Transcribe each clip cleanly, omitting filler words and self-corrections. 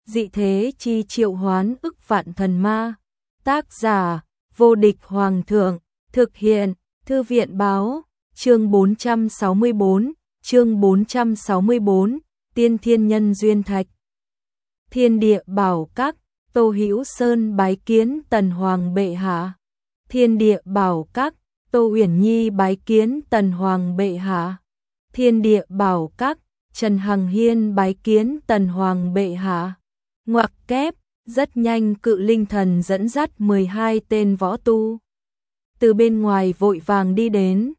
dị thế chi triệu hoán ức vạn thần ma. Tác giả, vô địch hoàng thượng, thực hiện, thư viện báo, chương 464, tiên thiên nhân duyên thạch. Thiên địa bảo các, Tô Hữu Sơn bái kiến Tần Hoàng bệ hạ. Thiên địa bảo các, Tô Uyển Nhi bái kiến Tần Hoàng bệ hạ. Thiên địa bảo các, Trần Hằng Hiên bái kiến Tần Hoàng bệ hạ. Ngoặc kép, rất nhanh Cự Linh Thần dẫn dắt 12 tên võ tu từ bên ngoài vội vàng đi đến.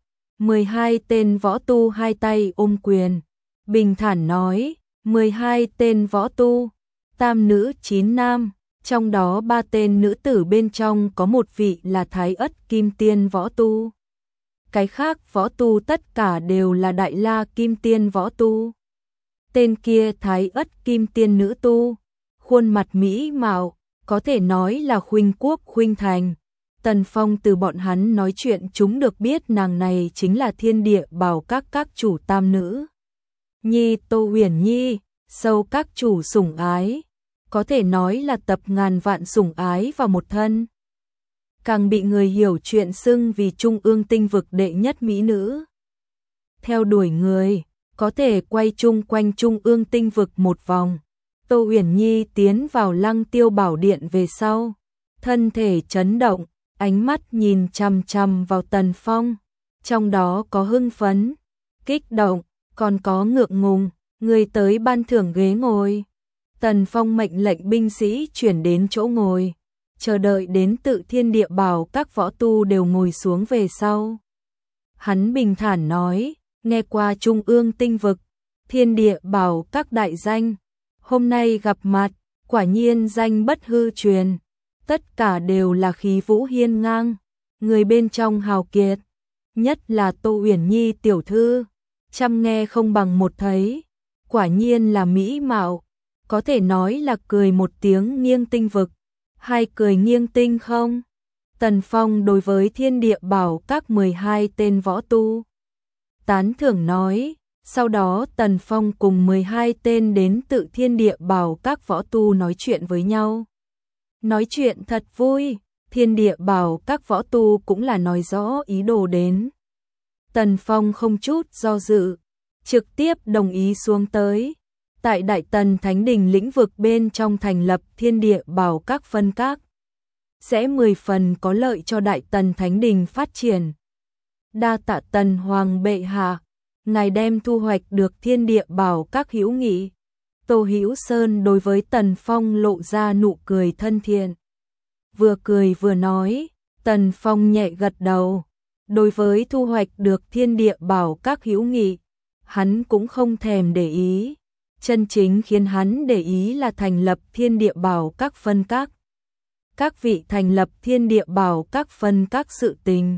12 tên võ tu hai tay ôm quyền, bình thản nói, 12 tên võ tu, 8 nữ 9 nam, trong đó 3 tên nữ tử bên trong có một vị là Thái Ất Kim Tiên võ tu. Cái khác võ tu tất cả đều là Đại La Kim Tiên võ tu. Tên kia Thái Ất Kim Tiên nữ tu, khuôn mặt mỹ mạo, có thể nói là khuynh quốc khuynh thành. Tần Phong từ bọn hắn nói chuyện chúng được biết nàng này chính là Thiên Địa Bảo các chủ tam nữ Nhi Tô Uyển Nhi, sâu các chủ sủng ái, có thể nói là tập ngàn vạn sủng ái vào một thân. Càng bị người hiểu chuyện xưng vì Trung ương tinh vực đệ nhất mỹ nữ. Theo đuổi người, có thể quay chung quanh Trung ương tinh vực một vòng. Tô Uyển Nhi tiến vào Lăng Tiêu Bảo Điện về sau, thân thể chấn động, ánh mắt nhìn chằm chằm vào Tần Phong, trong đó có hưng phấn, kích động, còn có ngượng ngùng, người tới ban thưởng ghế ngồi. Tần Phong mệnh lệnh binh sĩ chuyển đến chỗ ngồi, chờ đợi đến Tự Thiên Địa Bảo các võ tu đều ngồi xuống về sau. Hắn bình thản nói, nghe qua Trung ương tinh vực, Thiên Địa Bảo các đại danh, hôm nay gặp mặt, quả nhiên danh bất hư truyền. Tất cả đều là khí vũ hiên ngang, người bên trong hào kiệt, nhất là Tô Uyển Nhi tiểu thư, trăm nghe không bằng một thấy, quả nhiên là mỹ mạo, có thể nói là cười một tiếng nghiêng tinh vực, hay cười nghiêng tinh không? Tần Phong đối với Thiên Địa Bảo các 12 tên võ tu tán thưởng nói, sau đó Tần Phong cùng 12 tên đến Tự Thiên Địa Bảo các võ tu nói chuyện với nhau. Nói chuyện thật vui, Thiên Địa Bảo các võ tu cũng là nói rõ ý đồ đến. Tần Phong không chút do dự, trực tiếp đồng ý xuống tới. Tại Đại Tần Thánh Đình lĩnh vực bên trong thành lập Thiên Địa Bảo các phân các, sẽ 10 phần có lợi cho Đại Tần Thánh Đình phát triển. Đa tạ Tần Hoàng bệ hạ, ngài đem thu hoạch được Thiên Địa Bảo các hữu nghị. Tô Hữu Sơn đối với Tần Phong lộ ra nụ cười thân thiện. Vừa cười vừa nói, Tần Phong nhẹ gật đầu. Đối với thu hoạch được Thiên Địa Bảo các hữu nghị, hắn cũng không thèm để ý. Chân chính khiến hắn để ý là thành lập Thiên Địa Bảo các phân các. Các vị thành lập Thiên Địa Bảo các phân các sự tình.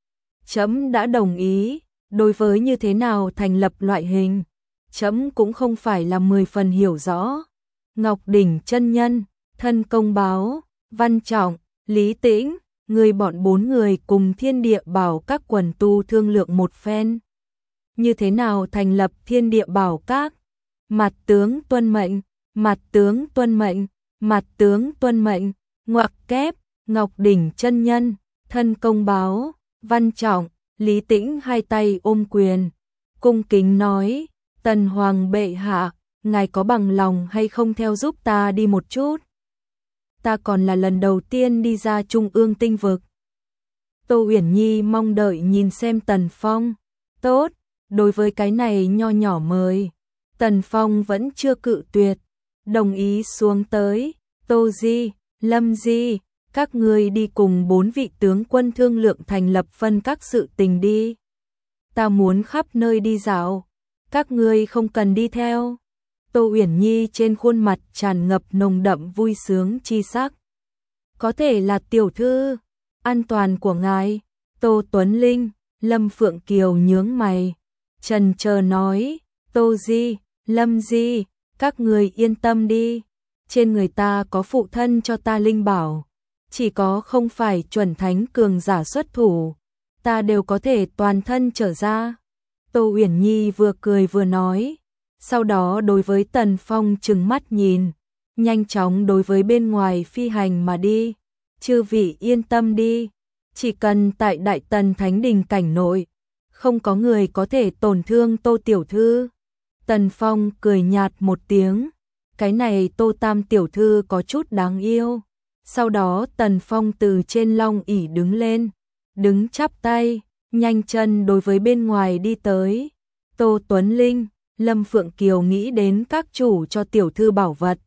Trẫm đã đồng ý, đối với như thế nào thành lập loại hình, trẫm cũng không phải là 10 phần hiểu rõ. Ngọc Đỉnh chân nhân, Thân Công Báo, Văn Trọng, Lý Tĩnh, người bọn 4 người cùng Thiên Địa Bảo các quần tu thương lượng một phen. Như thế nào thành lập Thiên Địa Bảo các? Mặt tướng tuân mệnh, mặt tướng tuân mệnh, mặt tướng tuân mệnh, ngoặc kép, Ngọc Đỉnh chân nhân, Thân Công Báo, Văn Trọng, Lý Tĩnh hai tay ôm quyền, cung kính nói, Tần Hoàng bệ hạ, ngài có bằng lòng hay không theo giúp ta đi một chút? Ta còn là lần đầu tiên đi ra Trung ương tinh vực. Tô Uyển Nhi mong đợi nhìn xem Tần Phong. Tốt, đối với cái này nho nhỏ mời, Tần Phong vẫn chưa cự tuyệt, đồng ý xuống tới. Tô Di, Lâm Di, các ngươi đi cùng 4 vị tướng quân thương lượng thành lập phân các sự tình đi. Ta muốn khắp nơi đi dạo, các ngươi không cần đi theo. Tô Uyển Nhi trên khuôn mặt tràn ngập nồng đậm vui sướng chi sắc. Có thể là tiểu thư, an toàn của ngài. Tô Tuấn Linh, Lâm Phượng Kiều nhướng mày, chần chờ nói, Tô Di, Lâm Di, các người yên tâm đi, trên người ta có phụ thân cho ta linh bảo, chỉ có không phải chuẩn thánh cường giả xuất thủ, ta đều có thể toàn thân trở ra. Tô Uyển Nhi vừa cười vừa nói, sau đó đối với Tần Phong trừng mắt nhìn, nhanh chóng đối với bên ngoài phi hành mà đi. Chư vị yên tâm đi, chỉ cần tại Đại Tần Thánh Đình cảnh nội, không có người có thể tổn thương Tô tiểu thư. Tần Phong cười nhạt một tiếng, cái này Tô Tam tiểu thư có chút đáng yêu. Sau đó Tần Phong từ trên long ỷ đứng lên, đứng chắp tay, nhanh chân đối với bên ngoài đi tới. Tô Tuấn Linh, Lâm Phượng Kiều nghĩ đến các chủ cho tiểu thư bảo vật.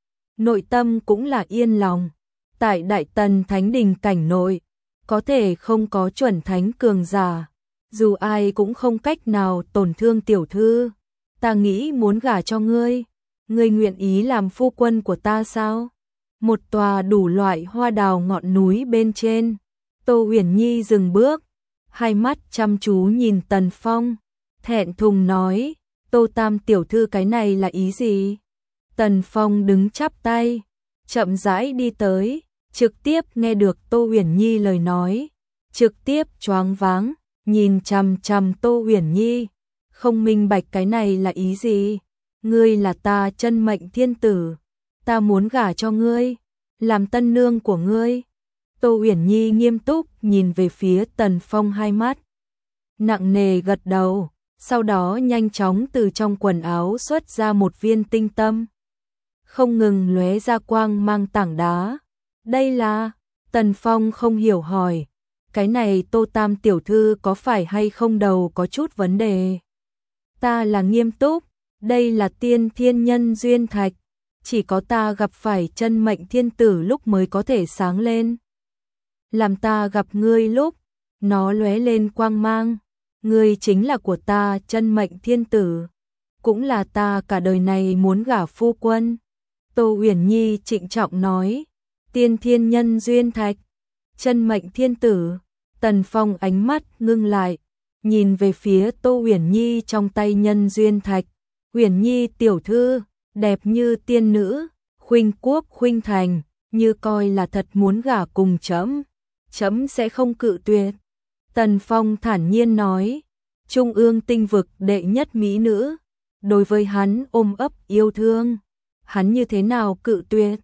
Nội tâm cũng là yên lòng, tại Đại Tần Thánh Đình cảnh nội, có thể không có chuẩn thánh cường giả, dù ai cũng không cách nào tổn thương tiểu thư. Ta nghĩ muốn gả cho ngươi, ngươi nguyện ý làm phu quân của ta sao? Một tòa đủ loại hoa đào ngọn núi bên trên, Tô Uyển Nhi dừng bước, hai mắt chăm chú nhìn Tần Phong, thẹn thùng nói, Tô Tam tiểu thư cái này là ý gì? Tần Phong đứng chắp tay, chậm rãi đi tới, trực tiếp nghe được Tô Uyển Nhi lời nói, trực tiếp choáng váng, nhìn chằm chằm Tô Uyển Nhi, không minh bạch cái này là ý gì? Ngươi là ta chân mệnh thiên tử, ta muốn gả cho ngươi, làm tân nương của ngươi. Tô Uyển Nhi nghiêm túc nhìn về phía Tần Phong, hai mắt nặng nề gật đầu, sau đó nhanh chóng từ trong quần áo xuất ra một viên tinh tâm, không ngừng lóe ra quang mang tảng đá. Đây là? Tần Phong không hiểu hỏi, cái này Tô Tam tiểu thư có phải hay không đầu có chút vấn đề? Ta là nghiêm túc, đây là tiên thiên nhân duyên thạch, chỉ có ta gặp phải chân mệnh thiên tử lúc mới có thể sáng lên. Làm ta gặp ngươi lúc, nó lóe lên quang mang, ngươi chính là của ta chân mệnh thiên tử, cũng là ta cả đời này muốn gả phu quân. Tô Uyển Nhi trịnh trọng nói, tiên thiên nhân duyên thạch, chân mệnh thiên tử. Tần Phong ánh mắt ngưng lại, nhìn về phía Tô Uyển Nhi trong tay nhân duyên thạch. Uyển Nhi tiểu thư, đẹp như tiên nữ, khuynh quốc khuynh thành, như coi là thật muốn gả cùng trẫm, trẫm sẽ không cự tuyệt. Tần Phong thản nhiên nói, Trung ương tinh vực đệ nhất mỹ nữ, đối với hắn ôm ấp yêu thương, hắn như thế nào cự tuyệt?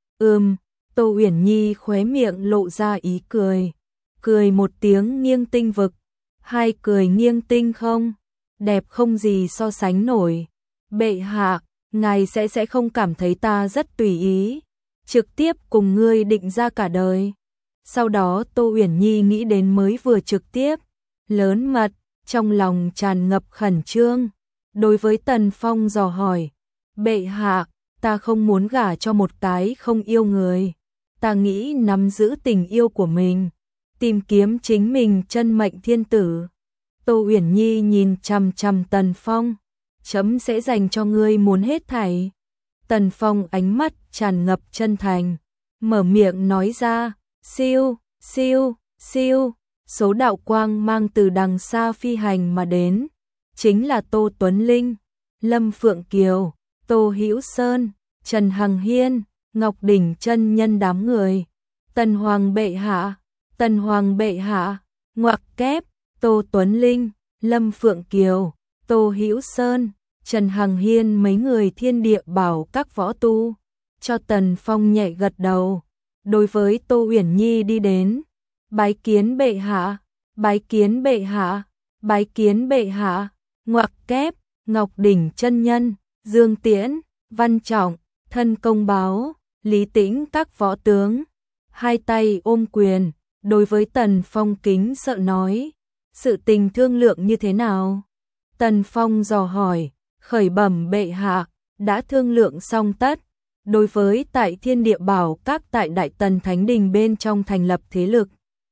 Tô Uyển Nhi khóe miệng lộ ra ý cười, cười một tiếng nghiêng tinh vực, hai cười nghiêng tinh không, đẹp không gì so sánh nổi. Bệ hạ, ngài sẽ không cảm thấy ta rất tùy ý, trực tiếp cùng ngươi định ra cả đời. Sau đó Tô Uyển Nhi nghĩ đến mới vừa trực tiếp, lớn mật, trong lòng tràn ngập khẩn trương. Đối với Tần Phong dò hỏi, bệ hạ, ta không muốn gả cho một cái không yêu người, ta nghĩ nắm giữ tình yêu của mình, tìm kiếm chính mình chân mệnh thiên tử. Tô Uyển Nhi nhìn chằm chằm Tần Phong, chấm sẽ dành cho ngươi muốn hết thảy. Tần Phong ánh mắt tràn ngập chân thành, mở miệng nói ra, siêu, siêu, siêu, số đạo quang mang từ đằng xa phi hành mà đến, chính là Tô Tuấn Linh, Lâm Phượng Kiều, Tô Hữu Sơn, Trần Hằng Hiên, Ngọc Đỉnh chân nhân đám người. Tần Hoàng bệ hạ, Tần Hoàng bệ hạ, ngoặc kép, Tô Tuấn Linh, Lâm Phượng Kiều, Tô Hữu Sơn, Trần Hằng Hiên mấy người thiên địa bảo các võ tu, cho Tần Phong nhẹ gật đầu, đối với Tô Uyển Nhi đi đến, bái kiến bệ hạ, bái kiến bệ hạ, bái kiến bệ hạ, ngoặc kép, Ngọc Đỉnh chân nhân, Dương Tiễn, Văn Trọng, Thân Công Báo, Lý Tĩnh các võ tướng, hai tay ôm quyền, đối với Tần Phong kính sợ nói, sự tình thương lượng như thế nào? Tần Phong dò hỏi, khởi bẩm bệ hạ, đã thương lượng xong tất, đối với tại Thiên Địa Bảo các tại Đại Tần Thánh Đình bên trong thành lập thế lực.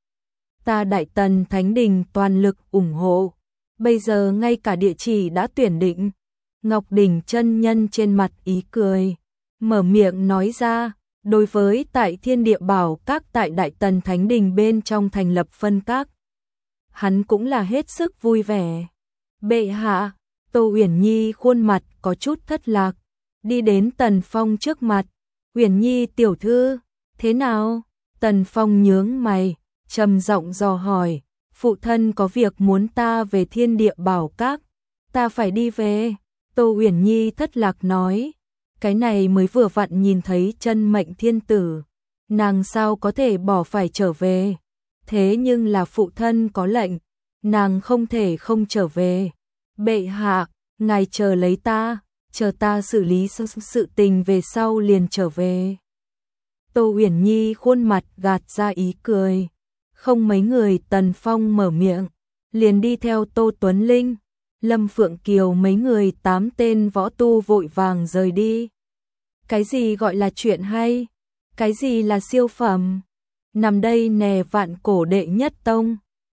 Ta Đại Tần Thánh Đình toàn lực ủng hộ, bây giờ ngay cả địa chỉ đã tuyển định. Ngọc Đỉnh chân nhân trên mặt ý cười, mở miệng nói ra, đối với tại Thiên Địa Bảo các tại Đại Tần Thánh Đình bên trong thành lập phân các. Hắn cũng là hết sức vui vẻ. Bệ hạ, Tô Uyển Nhi khuôn mặt có chút thất lạc, đi đến Tần Phong trước mặt. Uyển Nhi tiểu thư, thế nào? Tần Phong nhướng mày, trầm giọng dò hỏi, phụ thân có việc muốn ta về Thiên Địa Bảo các, ta phải đi về. Tô Uyển Nhi thất lạc nói, cái này mới vừa vặn nhìn thấy chân mệnh thiên tử, nàng sao có thể bỏ phải trở về, thế nhưng là phụ thân có lệnh, nàng không thể không trở về. Bệ hạ, ngài chờ lấy ta, chờ ta xử lý sự tình về sau liền trở về. Tô Uyển Nhi khuôn mặt gạt ra ý cười, không mấy người Tần Phong mở miệng, liền đi theo Tô Tuấn Linh, Lâm Phượng Kiều mấy người 8 tên võ tu vội vàng rời đi. Cái gì gọi là chuyện hay? Cái gì là siêu phẩm? Nằm đây nè vạn cổ đệ nhất tông.